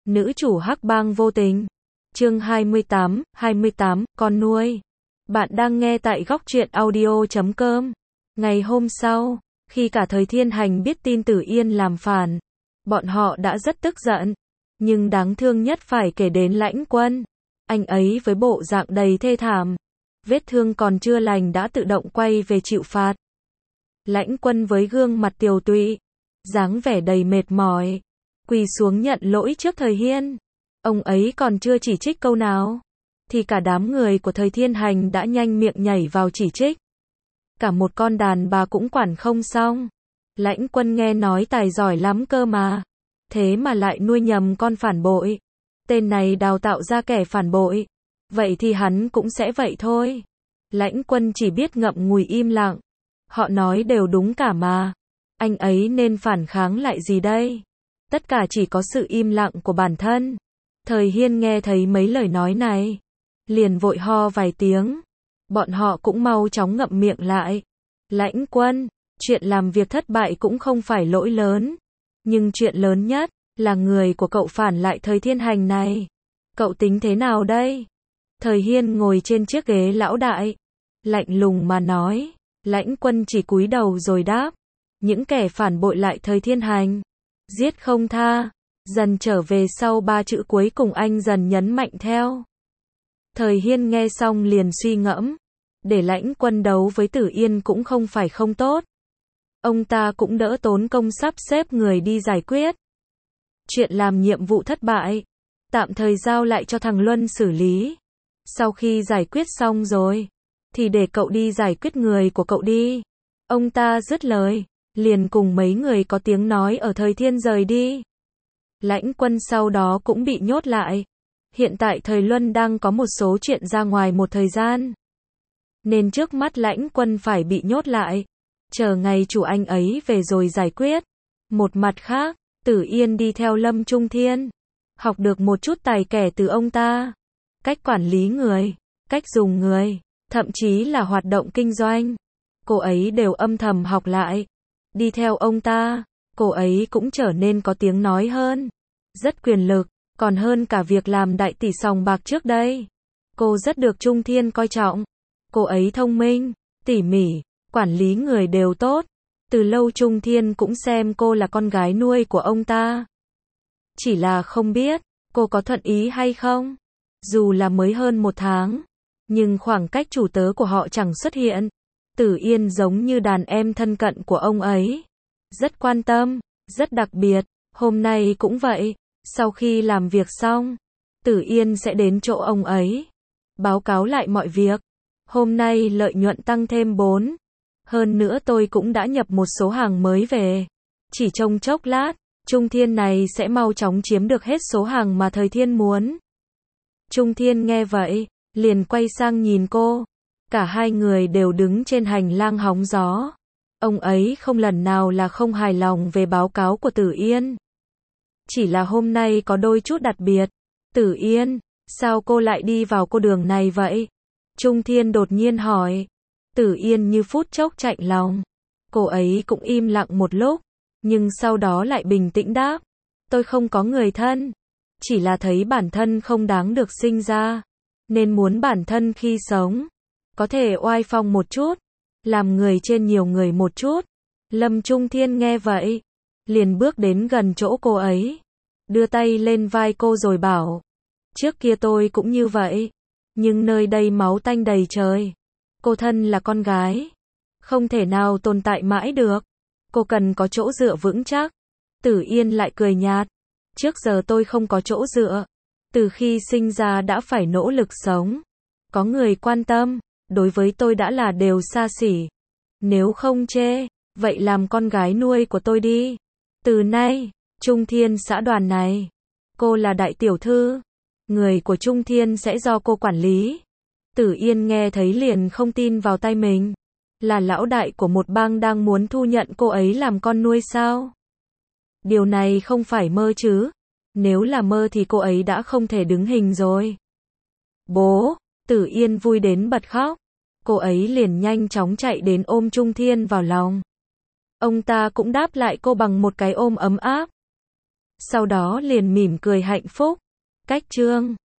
Nữ chủ hắc bang vô tình. Chương 28, con nuôi. Bạn đang nghe tại góc truyện audio.com. Ngày hôm sau, khi cả Thời Thiên Hành biết tin Tử Yên làm phản, bọn họ đã rất tức giận. Nhưng đáng thương nhất phải kể đến Lãnh Quân. Anh ấy với bộ dạng đầy thê thảm, vết thương còn chưa lành đã tự động quay về chịu phạt. Lãnh Quân với gương mặt tiều tụy, dáng vẻ đầy mệt mỏi, quỳ xuống nhận lỗi trước Thời Hiên. Ông ấy còn chưa chỉ trích câu nào, thì cả đám người của Thời Thiên Hành đã nhanh miệng nhảy vào chỉ trích. Cả một con đàn bà cũng quản không xong. Lãnh Quân nghe nói tài giỏi lắm cơ mà, thế mà lại nuôi nhầm con phản bội. Tên này đào tạo ra kẻ phản bội, vậy thì hắn cũng sẽ vậy thôi. Lãnh Quân chỉ biết ngậm ngùi im lặng. Họ nói đều đúng cả mà, anh ấy nên phản kháng lại gì đây? Tất cả chỉ có sự im lặng của bản thân. Thời Hiên nghe thấy mấy lời nói này, liền vội ho vài tiếng. Bọn họ cũng mau chóng ngậm miệng lại. Lãnh Quân, chuyện làm việc thất bại cũng không phải lỗi lớn, nhưng chuyện lớn nhất là người của cậu phản lại Thời Thiên Hành này. Cậu tính thế nào đây? Thời Hiên ngồi trên chiếc ghế lão đại, lạnh lùng mà nói. Lãnh Quân chỉ cúi đầu rồi đáp, những kẻ phản bội lại Thời Thiên Hành, giết không tha. Dần trở về sau ba chữ cuối cùng anh dần nhấn mạnh theo. Thời Hiên nghe xong liền suy ngẫm, để Lãnh Quân đấu với Tử Yên cũng không phải không tốt. Ông ta cũng đỡ tốn công sắp xếp người đi giải quyết. Chuyện làm nhiệm vụ thất bại, tạm thời giao lại cho thằng Luân xử lý. Sau khi giải quyết xong rồi, thì để cậu đi giải quyết người của cậu đi. Ông ta dứt lời, liền cùng mấy người có tiếng nói ở Thời Thiên rời đi. Lãnh Quân sau đó cũng bị nhốt lại. Hiện tại Thời Luân đang có một số chuyện ra ngoài một thời gian, nên trước mắt Lãnh Quân phải bị nhốt lại, chờ ngày chủ anh ấy về rồi giải quyết. Một mặt khác, Tử Yên đi theo Lâm Trung Thiên, học được một chút tài kẻ từ ông ta. Cách quản lý người, cách dùng người, thậm chí là hoạt động kinh doanh, cô ấy đều âm thầm học lại. Đi theo ông ta, cô ấy cũng trở nên có tiếng nói hơn, rất quyền lực, còn hơn cả việc làm đại tỷ sòng bạc trước đây. Cô rất được Trung Thiên coi trọng. Cô ấy thông minh, tỉ mỉ, quản lý người đều tốt. Từ lâu Trung Thiên cũng xem cô là con gái nuôi của ông ta. Chỉ là không biết, cô có thuận ý hay không? Dù là mới hơn một tháng, nhưng khoảng cách chủ tớ của họ chẳng xuất hiện. Tử Yên giống như đàn em thân cận của ông ấy. Rất quan tâm, rất đặc biệt. Hôm nay cũng vậy. Sau khi làm việc xong, Tử Yên sẽ đến chỗ ông ấy, báo cáo lại mọi việc. Hôm nay lợi nhuận tăng thêm 4. Hơn nữa tôi cũng đã nhập một số hàng mới về. Chỉ trong chốc lát, Trung Thiên này sẽ mau chóng chiếm được hết số hàng mà Thời Thiên muốn. Trung Thiên nghe vậy, liền quay sang nhìn cô. Cả hai người đều đứng trên hành lang hóng gió. Ông ấy không lần nào là không hài lòng về báo cáo của Tử Yên. Chỉ là hôm nay có đôi chút đặc biệt. Tử Yên, sao cô lại đi vào cô đường này vậy? Trung Thiên đột nhiên hỏi. Tử Yên như phút chốc chạnh lòng. Cô ấy cũng im lặng một lúc, nhưng sau đó lại bình tĩnh đáp. Tôi không có người thân. Chỉ là thấy bản thân không đáng được sinh ra, nên muốn bản thân khi sống có thể oai phong một chút, làm người trên nhiều người một chút. Lâm Trung Thiên nghe vậy, liền bước đến gần chỗ cô ấy, đưa tay lên vai cô rồi bảo. Trước kia tôi cũng như vậy, nhưng nơi đây máu tanh đầy trời. Cô thân là con gái, không thể nào tồn tại mãi được. Cô cần có chỗ dựa vững chắc. Tử Yên lại cười nhạt. Trước giờ tôi không có chỗ dựa. Từ khi sinh ra đã phải nỗ lực sống. Có người quan tâm, đối với tôi đã là đều xa xỉ. Nếu không chê, vậy làm con gái nuôi của tôi đi. Từ nay, Trung Thiên xã đoàn này, cô là đại tiểu thư. Người của Trung Thiên sẽ do cô quản lý. Tử Yên nghe thấy liền không tin vào tay mình. Là lão đại của một bang đang muốn thu nhận cô ấy làm con nuôi sao? Điều này không phải mơ chứ? Nếu là mơ thì cô ấy đã không thể đứng hình rồi. Bố, Tử Yên vui đến bật khóc. Cô ấy liền nhanh chóng chạy đến ôm Trung Thiên vào lòng. Ông ta cũng đáp lại cô bằng một cái ôm ấm áp. Sau đó liền mỉm cười hạnh phúc. Cách chương